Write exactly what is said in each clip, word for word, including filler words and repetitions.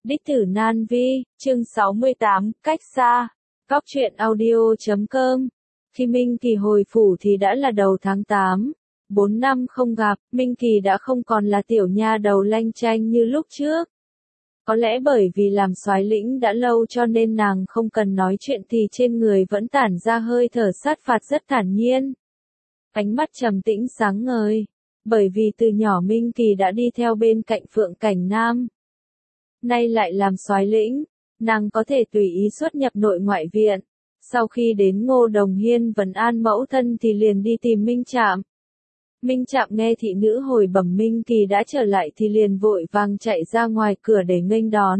Đích tử Nan Vi, chương sáu mươi tám, cách xa. Góc truyện audio chấm com. Khi Minh Kỳ hồi phủ thì đã là đầu tháng tám. Bốn năm không gặp, Minh Kỳ đã không còn là tiểu nha đầu lanh chanh như lúc trước. Có lẽ bởi vì làm soái lĩnh đã lâu cho nên nàng không cần nói chuyện thì trên người vẫn tản ra hơi thở sát phạt rất thản nhiên. Ánh mắt trầm tĩnh sáng ngời. Bởi vì từ nhỏ Minh Kỳ đã đi theo bên cạnh Phượng Cảnh Nam. Nay lại làm soái lĩnh, nàng có thể tùy ý xuất nhập nội ngoại viện. Sau khi đến Ngô Đồng Hiên vấn an mẫu thân thì liền đi tìm Minh Trạm. Minh Trạm nghe thị nữ hồi bẩm Minh Kỳ đã trở lại thì liền vội vàng chạy ra ngoài cửa để nghênh đón.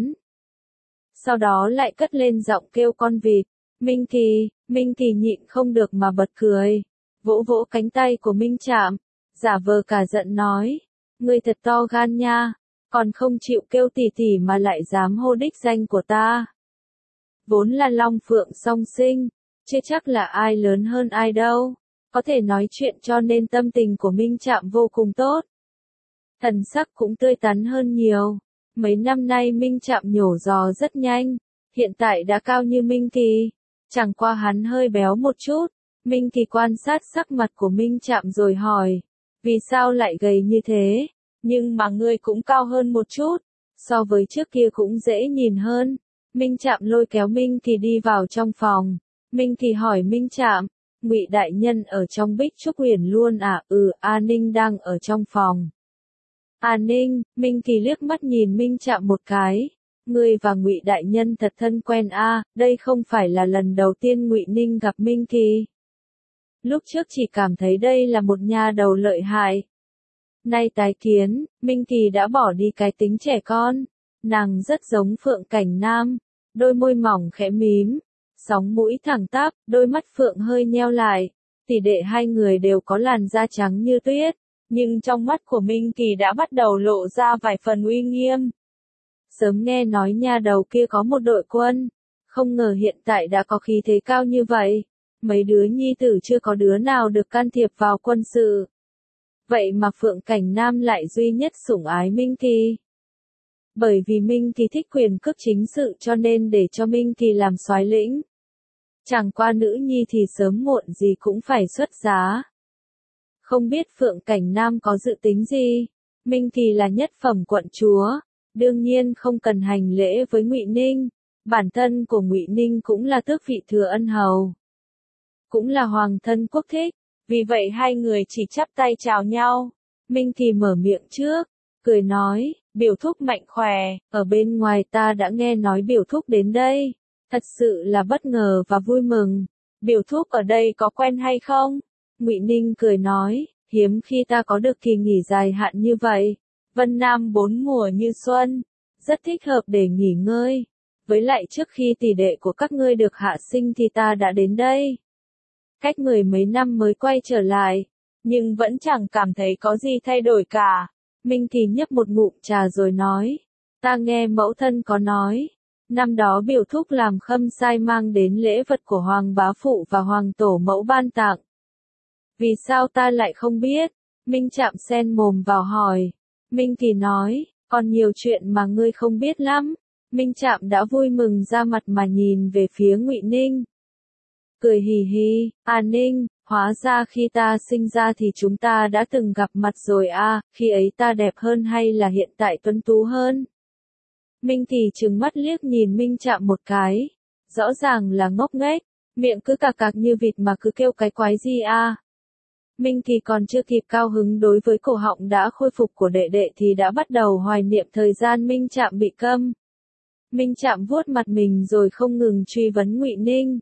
Sau đó lại cất lên giọng kêu con vịt. Minh Kỳ, Minh Kỳ nhịn không được mà bật cười. Vỗ vỗ cánh tay của Minh Trạm, giả vờ cả giận nói. Ngươi thật to gan nha. Còn không chịu kêu tỉ tỉ mà lại dám hô đích danh của ta. Vốn là long phượng song sinh, chứ chắc là ai lớn hơn ai đâu. Có thể nói chuyện cho nên tâm tình của Minh Trạm vô cùng tốt. Thần sắc cũng tươi tắn hơn nhiều. Mấy năm nay Minh Trạm nhổ giò rất nhanh, hiện tại đã cao như Minh Kỳ. Chẳng qua hắn hơi béo một chút. Minh Kỳ quan sát sắc mặt của Minh Trạm rồi hỏi. Vì sao lại gầy như thế? Nhưng mà ngươi cũng cao hơn một chút, so với trước kia cũng dễ nhìn hơn. Minh Trạm lôi kéo Minh Kỳ đi vào trong phòng. Minh Kỳ hỏi Minh Trạm, Ngụy đại nhân ở trong Bích Trúc Huyền luôn à? Ừ, A Ninh đang ở trong phòng. A Ninh, Minh Kỳ liếc mắt nhìn Minh Trạm một cái. Ngươi và Ngụy đại nhân thật thân quen a, à, đây không phải là lần đầu tiên Ngụy Ninh gặp Minh Kỳ. Lúc trước chỉ cảm thấy đây là một nha đầu lợi hại. Nay tái kiến, Minh Kỳ đã bỏ đi cái tính trẻ con. Nàng rất giống Phượng Cảnh Nam, đôi môi mỏng khẽ mím, sóng mũi thẳng tắp, đôi mắt Phượng hơi nheo lại. Tỷ đệ hai người đều có làn da trắng như tuyết, nhưng trong mắt của Minh Kỳ đã bắt đầu lộ ra vài phần uy nghiêm. Sớm nghe nói nha đầu kia có một đội quân, không ngờ hiện tại đã có khí thế cao như vậy. Mấy đứa nhi tử chưa có đứa nào được can thiệp vào quân sự. Vậy mà Phượng Cảnh Nam lại duy nhất sủng ái Minh Kỳ. Bởi vì Minh Kỳ thích quyền cước chính sự cho nên để cho Minh Kỳ làm soái lĩnh. Chẳng qua nữ nhi thì sớm muộn gì cũng phải xuất giá. Không biết Phượng Cảnh Nam có dự tính gì. Minh Kỳ là nhất phẩm quận chúa, đương nhiên không cần hành lễ với Ngụy Ninh. Bản thân của Ngụy Ninh cũng là tước vị thừa ân hầu, cũng là hoàng thân quốc thích. Vì vậy hai người chỉ chắp tay chào nhau. Minh Kỳ mở miệng trước, cười nói, biểu thúc mạnh khỏe, ở bên ngoài ta đã nghe nói biểu thúc đến đây. Thật sự là bất ngờ và vui mừng. Biểu thúc ở đây có quen hay không? Ngụy Ninh cười nói, hiếm khi ta có được kỳ nghỉ dài hạn như vậy. Vân Nam bốn mùa như xuân, rất thích hợp để nghỉ ngơi. Với lại trước khi tỷ đệ của các ngươi được hạ sinh thì ta đã đến đây. Cách mười mấy năm mới quay trở lại, nhưng vẫn chẳng cảm thấy có gì thay đổi cả. Minh Kỳ nhấp một ngụm trà rồi nói, ta nghe mẫu thân có nói, năm đó biểu thúc làm khâm sai mang đến lễ vật của Hoàng bá phụ và Hoàng tổ mẫu ban tặng. Vì sao ta lại không biết? Minh Trạm xen mồm vào hỏi. Minh Kỳ nói, còn nhiều chuyện mà ngươi không biết lắm. Minh Trạm đã vui mừng ra mặt mà nhìn về phía Ngụy Ninh. Cười hì hì, A Ninh, hóa ra khi ta sinh ra thì chúng ta đã từng gặp mặt rồi a, à, khi ấy ta đẹp hơn hay là hiện tại tuấn tú hơn? Minh Kỳ trừng mắt liếc nhìn Minh Trạm một cái, rõ ràng là ngốc nghếch, miệng cứ cạc cạc như vịt mà cứ kêu cái quái gì a. À? Minh Kỳ còn chưa kịp cao hứng đối với cổ họng đã khôi phục của đệ đệ thì đã bắt đầu hoài niệm thời gian Minh Trạm bị câm. Minh Trạm vuốt mặt mình rồi không ngừng truy vấn Ngụy Ninh.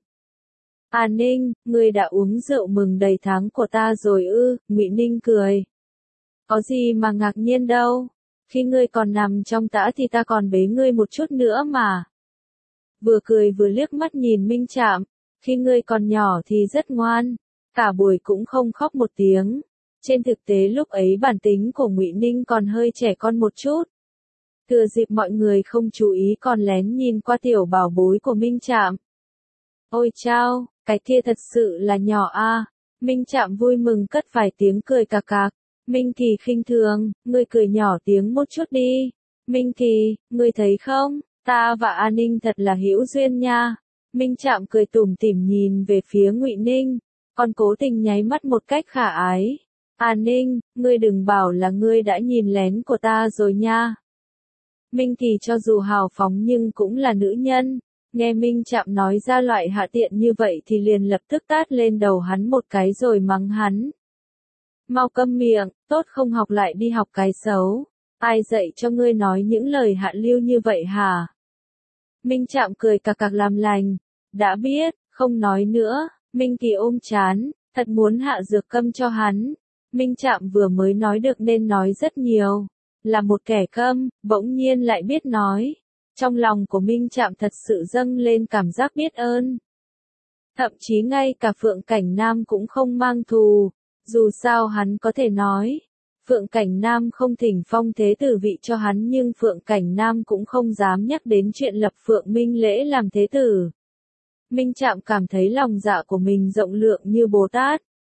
A Ninh, ngươi đã uống rượu mừng đầy tháng của ta rồi ư? Ngụy Ninh cười. Có gì mà ngạc nhiên đâu, khi ngươi còn nằm trong tã thì ta còn bế ngươi một chút nữa mà. Vừa cười vừa liếc mắt nhìn Minh Trạm, khi ngươi còn nhỏ thì rất ngoan, cả buổi cũng không khóc một tiếng. Trên thực tế lúc ấy bản tính của Ngụy Ninh còn hơi trẻ con một chút. Thừa dịp mọi người không chú ý còn lén nhìn qua tiểu bảo bối của Minh Trạm. Ôi chao, cái kia thật sự là nhỏ a. À. Minh Trạm vui mừng cất vài tiếng cười cạc cạc. Minh Kỳ khinh thường, ngươi cười nhỏ tiếng một chút đi. Minh Kỳ, ngươi thấy không, Ta và A Ninh thật là hữu duyên nha. Minh Trạm cười tủm tỉm nhìn về phía Ngụy Ninh, còn cố tình nháy mắt một cách khả ái. A Ninh, ngươi đừng bảo là ngươi đã nhìn lén của ta rồi nha. Minh Kỳ cho dù hào phóng nhưng cũng là nữ nhân, nghe Minh Trạm nói ra loại hạ tiện như vậy thì liền lập tức tát lên đầu hắn một cái rồi mắng hắn. Mau câm miệng, tốt không học lại đi học cái xấu. Ai dạy cho ngươi nói những lời hạ lưu như vậy hả? Minh Trạm cười cặc cặc làm lành. Đã biết, không nói nữa. Minh Kỳ ôm chán, thật muốn hạ dược câm cho hắn. Minh Trạm vừa mới nói được nên nói rất nhiều. Là một kẻ câm, bỗng nhiên lại biết nói. Trong lòng của Minh Trạm thật sự dâng lên cảm giác biết ơn. Thậm chí ngay cả Phượng Cảnh Nam cũng không mang thù. Dù sao hắn có thể nói. Phượng Cảnh Nam không thỉnh phong thế tử vị cho hắn nhưng Phượng Cảnh Nam cũng không dám nhắc đến chuyện lập Phượng Minh Lễ làm thế tử. Minh Trạm cảm thấy lòng dạ của mình rộng lượng như Bồ Tát.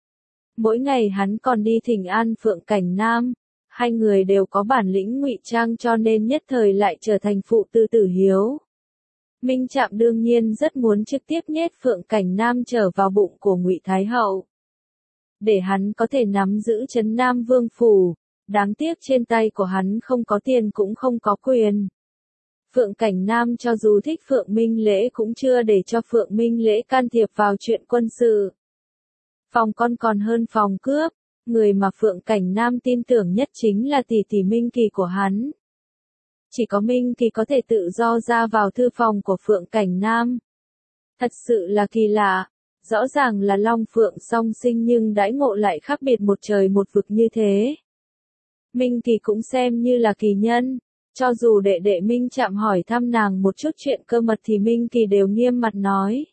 Mỗi ngày hắn còn đi thỉnh an Phượng Cảnh Nam, hai người đều có bản lĩnh ngụy trang cho nên nhất thời lại trở thành phụ tư tử hiếu. Minh Trạm đương nhiên rất muốn trực tiếp nhét Phượng Cảnh Nam trở vào bụng của Ngụy Thái Hậu. Để hắn có thể nắm giữ trấn Nam Vương Phủ, đáng tiếc trên tay của hắn không có tiền cũng không có quyền. Phượng Cảnh Nam cho dù thích Phượng Minh Lễ cũng chưa để cho Phượng Minh Lễ can thiệp vào chuyện quân sự. Phòng con còn hơn phòng cướp, người mà Phượng Cảnh Nam tin tưởng nhất chính là tỷ tỷ Minh Kỳ của hắn. Chỉ có Minh Kỳ có thể tự do ra vào thư phòng của Phượng Cảnh Nam. Thật sự là kỳ lạ, rõ ràng là Long Phượng song sinh nhưng đãi ngộ lại khác biệt một trời một vực như thế. Minh Kỳ cũng xem như là kỳ nhân. Cho dù đệ đệ Minh Trạm hỏi thăm nàng một chút chuyện cơ mật thì Minh Kỳ đều nghiêm mặt nói.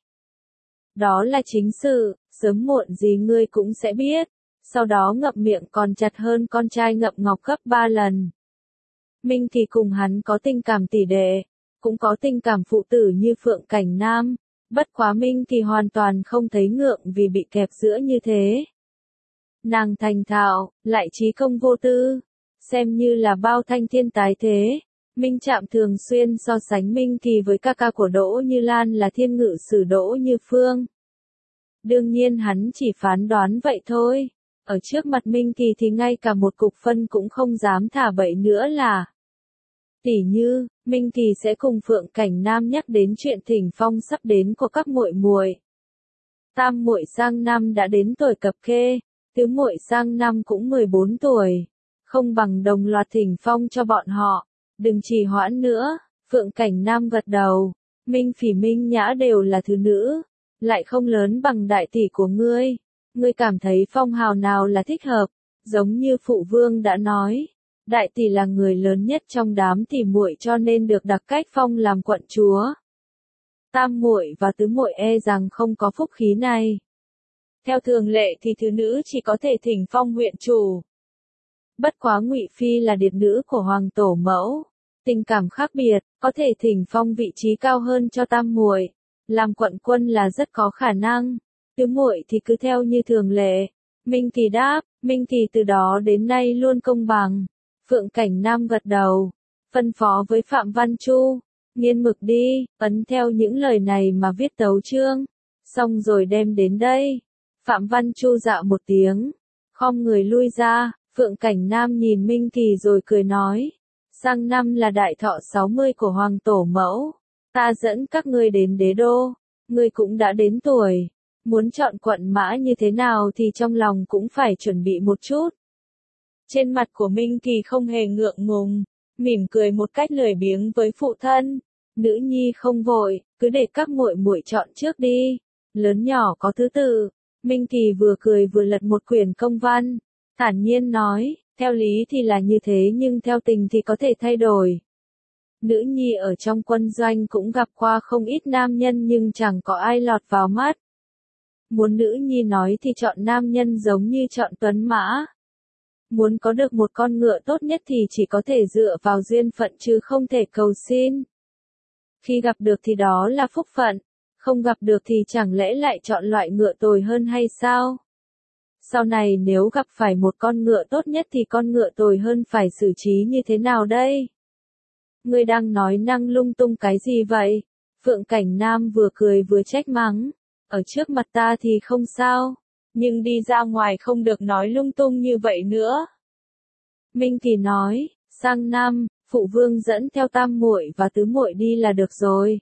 Đó là chính sự, sớm muộn gì ngươi cũng sẽ biết. Sau đó ngậm miệng còn chặt hơn con trai ngậm ngọc gấp ba lần. Minh Kỳ cùng hắn có tình cảm tỷ đệ, cũng có tình cảm phụ tử như Phượng Cảnh Nam. Bất quá Minh Kỳ hoàn toàn không thấy ngượng vì bị kẹp giữa như thế. Nàng thành thạo, lại trí công vô tư. Xem như là bao thanh thiên tái thế. Minh Trạm thường xuyên so sánh Minh Kỳ với ca ca của Đỗ Như Lan là thiên ngự sử Đỗ Như Phương. Đương nhiên hắn chỉ phán đoán vậy thôi. Ở trước mặt Minh Kỳ thì ngay cả một cục phân cũng không dám thả bậy nữa là. Tỉ như, Minh Kỳ sẽ cùng Phượng Cảnh Nam nhắc đến chuyện thỉnh phong sắp đến của các muội muội. Tam muội sang năm đã đến tuổi cập kê, tứ muội sang năm cũng mười bốn tuổi. Không bằng đồng loạt thỉnh phong cho bọn họ, đừng trì hoãn nữa. Phượng Cảnh Nam gật đầu, Minh Phỉ Minh Nhã đều là thứ nữ, lại không lớn bằng đại tỷ của ngươi. Ngươi cảm thấy phong hào nào là thích hợp, giống như phụ vương đã nói, đại tỷ là người lớn nhất trong đám tỷ muội cho nên được đặc cách phong làm quận chúa. Tam muội và tứ muội e rằng không có phúc khí này. Theo thường lệ thì thứ nữ chỉ có thể thỉnh phong huyện chủ. Bất quá Ngụy Phi là điệt nữ của Hoàng Tổ Mẫu, tình cảm khác biệt, có thể thỉnh phong vị trí cao hơn cho tam muội, làm quận quân là rất có khả năng. Tứ muội thì cứ theo như thường lệ. Minh Kỳ đáp, Minh Kỳ từ đó đến nay luôn công bằng. Phượng Cảnh Nam gật đầu, phân phó với Phạm Văn Chu, nghiên mực đi, ấn theo những lời này mà viết tấu chương, xong rồi đem đến đây. Phạm Văn Chu dạ một tiếng, khom người lui ra. Phượng Cảnh Nam nhìn Minh Kỳ rồi cười nói, sang năm là đại thọ sáu mươi của Hoàng Tổ Mẫu, ta dẫn các ngươi đến đế đô, ngươi cũng đã đến tuổi, muốn chọn quận mã như thế nào thì trong lòng cũng phải chuẩn bị một chút. Trên mặt của Minh Kỳ không hề ngượng ngùng, mỉm cười một cách lười biếng với phụ thân, nữ nhi không vội, cứ để các muội muội chọn trước đi, lớn nhỏ có thứ tự. Minh Kỳ vừa cười vừa lật một quyển công văn. Thản nhiên nói, theo lý thì là như thế nhưng theo tình thì có thể thay đổi. Nữ nhi ở trong quân doanh cũng gặp qua không ít nam nhân nhưng chẳng có ai lọt vào mắt. Muốn nữ nhi nói thì chọn nam nhân giống như chọn tuấn mã. Muốn có được một con ngựa tốt nhất thì chỉ có thể dựa vào duyên phận chứ không thể cầu xin. Khi gặp được thì đó là phúc phận, không gặp được thì chẳng lẽ lại chọn loại ngựa tồi hơn hay sao? Sau này nếu gặp phải một con ngựa tốt nhất thì con ngựa tồi hơn phải xử trí như thế nào đây? Ngươi đang nói năng lung tung cái gì vậy? Phượng Cảnh Nam vừa cười vừa trách mắng. Ở trước mặt ta thì không sao, nhưng đi ra ngoài không được nói lung tung như vậy nữa. Minh Kỳ nói, sang năm, phụ vương dẫn theo tam muội và tứ muội đi là được rồi.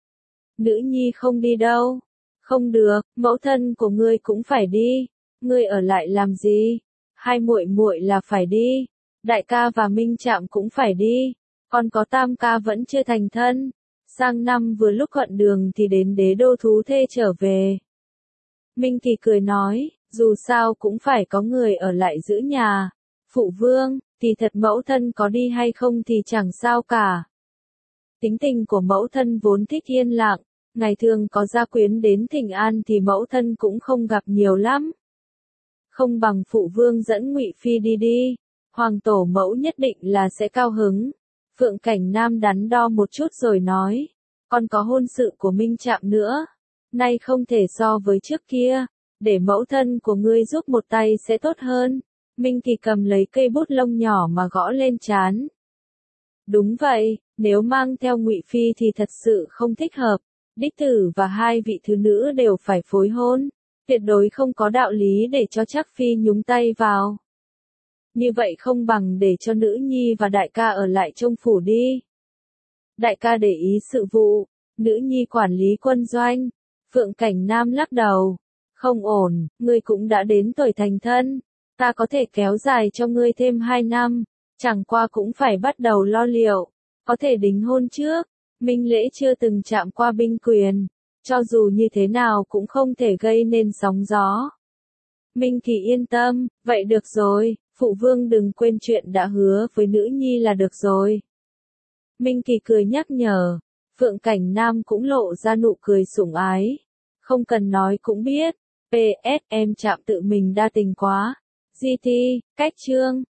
Nữ nhi không đi đâu. Không được, mẫu thân của ngươi cũng phải đi. Ngươi ở lại làm gì? Hai muội muội là phải đi. Đại ca và Minh Trạm cũng phải đi. Còn có tam ca vẫn chưa thành thân. Sang năm vừa lúc thuận đường thì đến đế đô thú thê trở về. Minh Kỳ cười nói, dù sao cũng phải có người ở lại giữ nhà. Phụ vương, thì thật mẫu thân có đi hay không thì chẳng sao cả. Tính tình của mẫu thân vốn thích yên lặng, ngày thường có gia quyến đến thỉnh an thì mẫu thân cũng không gặp nhiều lắm. Không bằng phụ vương dẫn Ngụy Phi đi đi, hoàng tổ mẫu nhất định là sẽ cao hứng. Phượng Cảnh Nam đắn đo một chút rồi nói, còn có hôn sự của Minh Trạm nữa, nay không thể so với trước kia, để mẫu thân của ngươi giúp một tay sẽ tốt hơn. Minh Kỳ cầm lấy cây bút lông nhỏ mà gõ lên trán. Đúng vậy, nếu mang theo Ngụy Phi thì thật sự không thích hợp, đích tử và hai vị thứ nữ đều phải phối hôn, tuyệt đối không có đạo lý để cho Trác Phi nhúng tay vào. Như vậy không bằng để cho nữ nhi và đại ca ở lại trong phủ đi. Đại ca để ý sự vụ, nữ nhi quản lý quân doanh. Phượng Cảnh Nam lắc đầu. Không ổn, ngươi cũng đã đến tuổi thành thân. Ta có thể kéo dài cho ngươi thêm hai năm, chẳng qua cũng phải bắt đầu lo liệu. Có thể đính hôn trước, Minh Lễ chưa từng chạm qua binh quyền. Cho dù như thế nào cũng không thể gây nên sóng gió. Minh Kỳ yên tâm, vậy được rồi, phụ vương đừng quên chuyện đã hứa với nữ nhi là được rồi. Minh Kỳ cười nhắc nhở, Phượng Cảnh Nam cũng lộ ra nụ cười sủng ái. Không cần nói cũng biết, pê ét em Trạm tự mình đa tình quá. giê tê, cách chương.